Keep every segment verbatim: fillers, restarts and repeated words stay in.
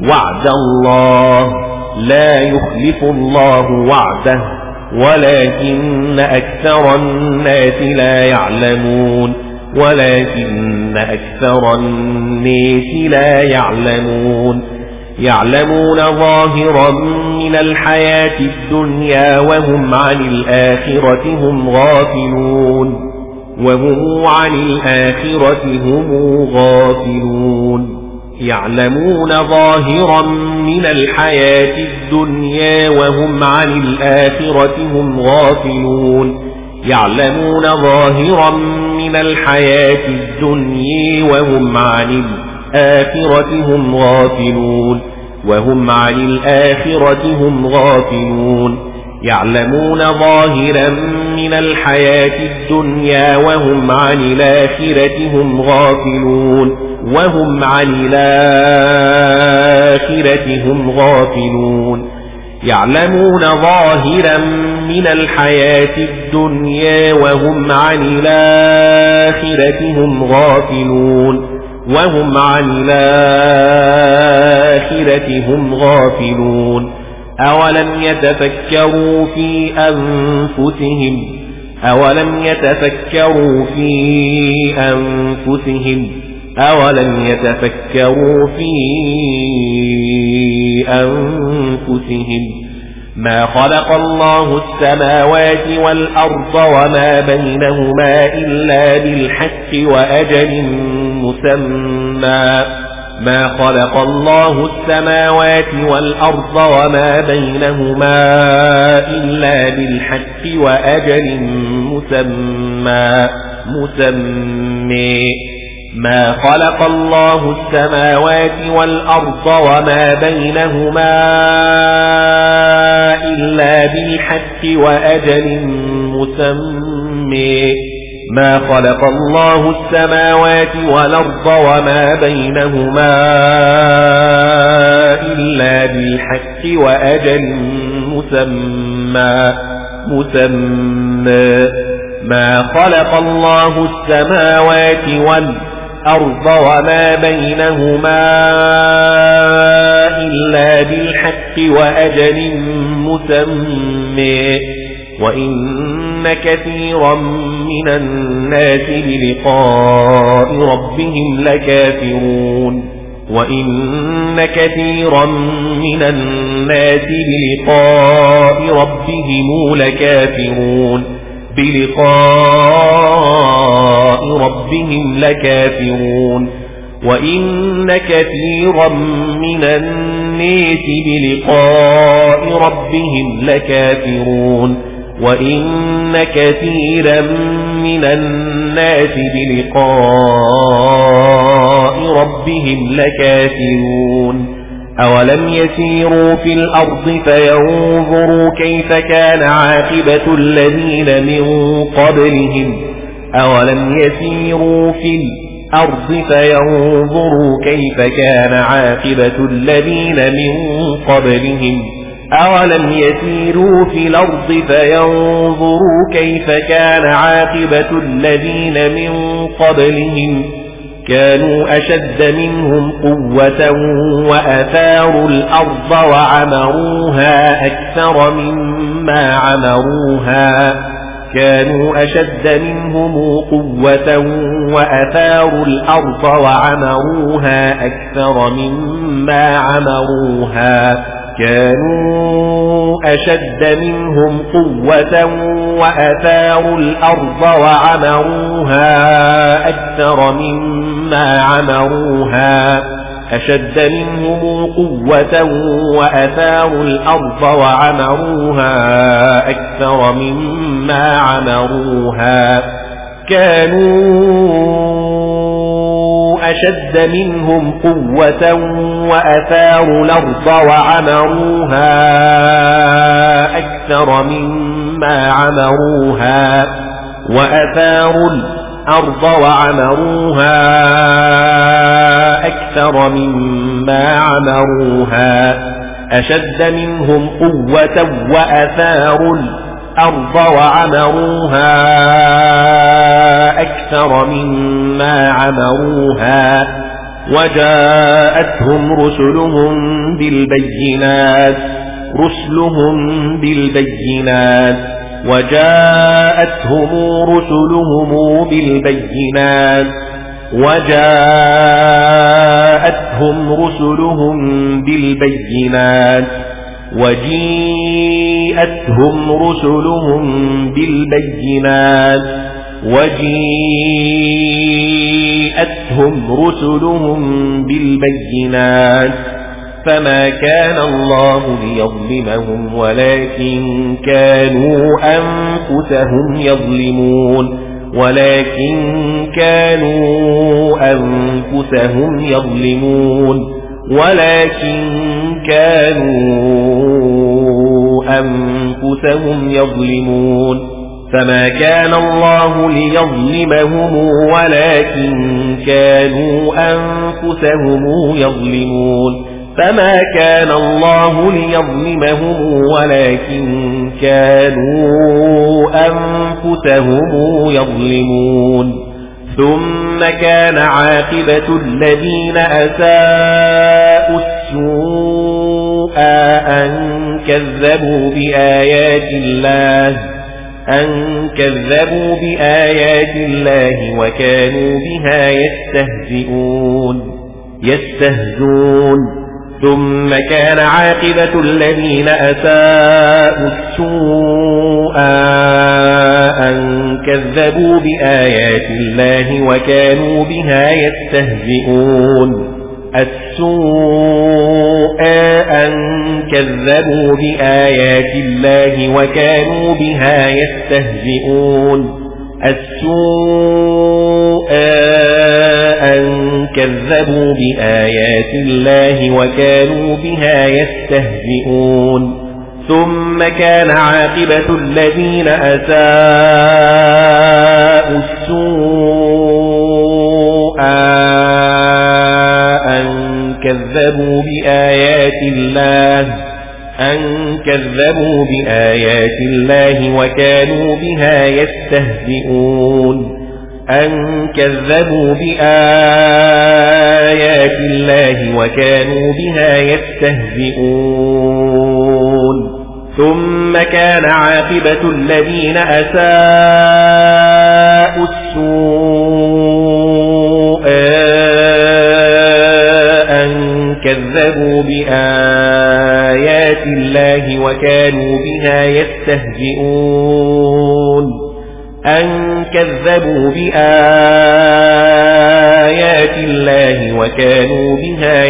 وعد الله لا يخلف الله وعده ولكن أكثر الناس لا يعلمون ولكن أكثر الناس لا يعلمون يعلمون ظاهرا من الحياة الدنيا وهم عن الآخرة هم غافلون وهم عن الآخرة هم غافلون يعلمون ظاهرا من الحياة الدنيا وهم عن الآخرة هم غافلون يعلمون ظاهرا من الحياة الدنيا وهم عن الآخرة هم غافلون وهم عن الآخرة هم غافلون يعلمون ظاهرا من الحياة الدنيا وهم عن الآخرة هم غافلون وهم عن الآخرة هم غافلون يعلمون ظاهرا من الحياة الدنيا وهم عن الآخرة هم غافلون وهم عن الآخرة هم غافلون أولم يتفكروا في أنفسهم أولم يتفكروا في أنفسهم أولم يتفكروا في أنفسهم ما خلق الله السماوات والأرض وما بينهما إلا بالحق وأجل مسمى ما خلق الله السماوات والأرض وما بينهما إلا بالحق وأجل مسمى مسمى ما خلق الله السماوات والأرض وما بينهما إلا بالحق وأجل مسمى ما خلق الله السماوات والأرض وما بينهما إلا بالحق وأجل مسمى مسمى ما خلق الله السماوات والأرض وما بينهما إلا بالحق وأجل مسمى وإن كثيرا من الناس بلقاء ربهم لكافرون وإن كثيرا من الناس بلقاء ربهم لكافرون بلقاء ربهم لكافرون وإن كثيرا من الناس بلقاء ربهم لكافرون وإن كثيرا من الناس بلقاء ربهم لكافرون أولم يسيروا في الأرض فينظروا كيف كان عاقبة الذين من قبلهم أولم يسيروا في الأرض فينظروا كيف كان عاقبة الذين من قبلهم أولم يسيروا في الأرض فينظروا كيف كان عاقبة الذين من قبلهم كانوا أشد منهم قوة وأثاروا الأرض وعمروها أكثر مما عمروها كانوا أشد منهم قوة وأثاروا الأرض وعمروها أكثر مما عمروها كانوا أشد منهم قوة وأثاروا الأرض وعمروها أكثر مما عمروها أشد منهم قوة وأثاروا الأرض وعمروها أكثر مما عمروها كانوا أشد منهم قوة وأثاروا الأرض وعمروها أكثر مما عمروها وأثاروا الأرض وعمروها أكثر مما عمروها أشد منهم قوة وأثاروا الأرض وعمروها أكثر مما عمروها وجاءتهم رسلهم بالبينات رسلهم بالبينات وجاءتهم رسلهم بالبينات وجاءتهم رسلهم بالبينات وجيءتهم رسلهم بالبينات وجيءتهم رسلهم بالبينات فما كان الله ليظلمهم ولكن كانوا أنفسهم يظلمون ولكن كانوا أنفسهم يظلمون ولكن كانوا أنفسهم يظلمون فما كان الله ليظلمهم ولكن كانوا أنفسهم يظلمون فما كان الله ليظلمهم ولكن كانوا أنفسهم يظلمون ثم كان عاقبة الذين أساءوا السوء أن كذبوا بآيات الله أن كذبوا بآيات الله وكانوا بها يستهزئون يستهزئون ثم كان عاقبة الذين أساءوا السوء أن كذبوا بآيات الله وكانوا بها يستهزئون السوء أن كذبوا بآيات الله وكانوا بها يستهزئون السوء أن كذبوا بآيات الله وكانوا بها يستهزئون ثم كان عاقبة الذين أساءوا السوء أن كذبوا بآيات الله أن كذبوا بآيات الله وكانوا بها يستهزئون أن كذبوا بآيات الله وكانوا بها يستهزئون ثم كان عاقبة الذين أساءوا السوء أن كذبوا بآيات الله وكانوا بها يستهزئون أن كذبوا بآيات الله وكانوا بها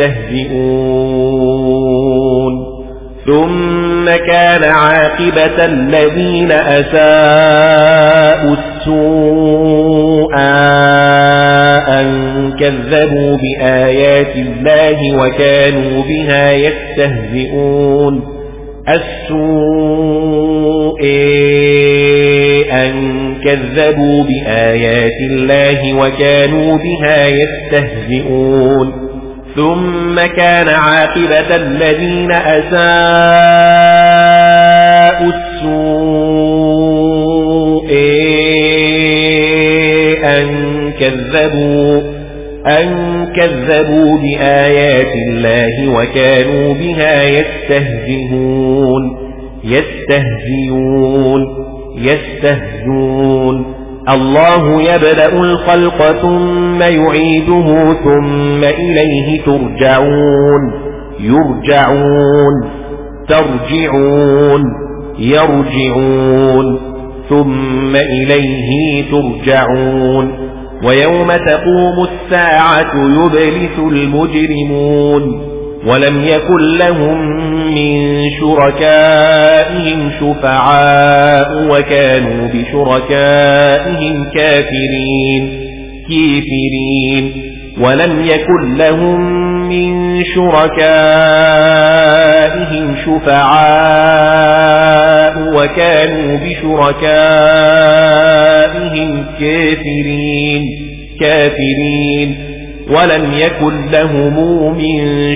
يستهزئون ثم كان عاقبة الذين أساءوا السوء أن كذبوا بآيات الله وكانوا بها يستهزئون السوء أن كذبوا بآيات الله وكانوا بها يستهزئون ثم كان عاقبة الذين أساءوا السوء أن كذبوا أن كذبوا بآيات الله وكانوا بها يستهزئون يستهزئون يستهزئون الله يبدأ الخلق ثم يعيده ثم إليه ترجعون يرجعون ترجعون يرجعون ثم إليه ترجعون ويوم تقوم الساعة يبلس المجرمون ولم يكن لهم من شركائهم شفعاء وكانوا بشركائهم كافرين كافرين ولم يكن لهم من شركائهم شفعاء وكانوا بشركائهم كافرين كافرين ولم يكن لهم من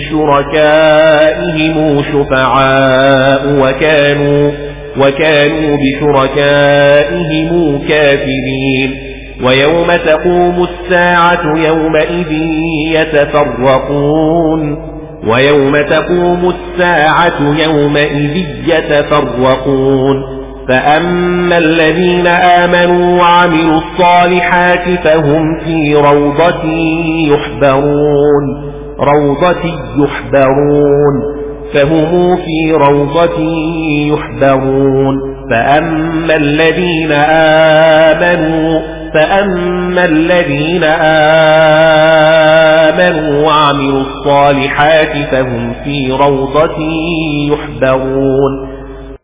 شركائهم شفعاء وكانوا وكانوا بشركائهم كافرين ويوم تقوم الساعة يومئذ يتفرقون ويوم تقوم الساعة يومئذ يتفرقون فأما الذين آمنوا وعملوا الصالحات فهم في روضة يحبرون روضة يحبرون فهم في روضة يحبرون فأما الذين آمنوا فأما الذين آمنوا وعملوا الصالحات فهم في روضة يحبرون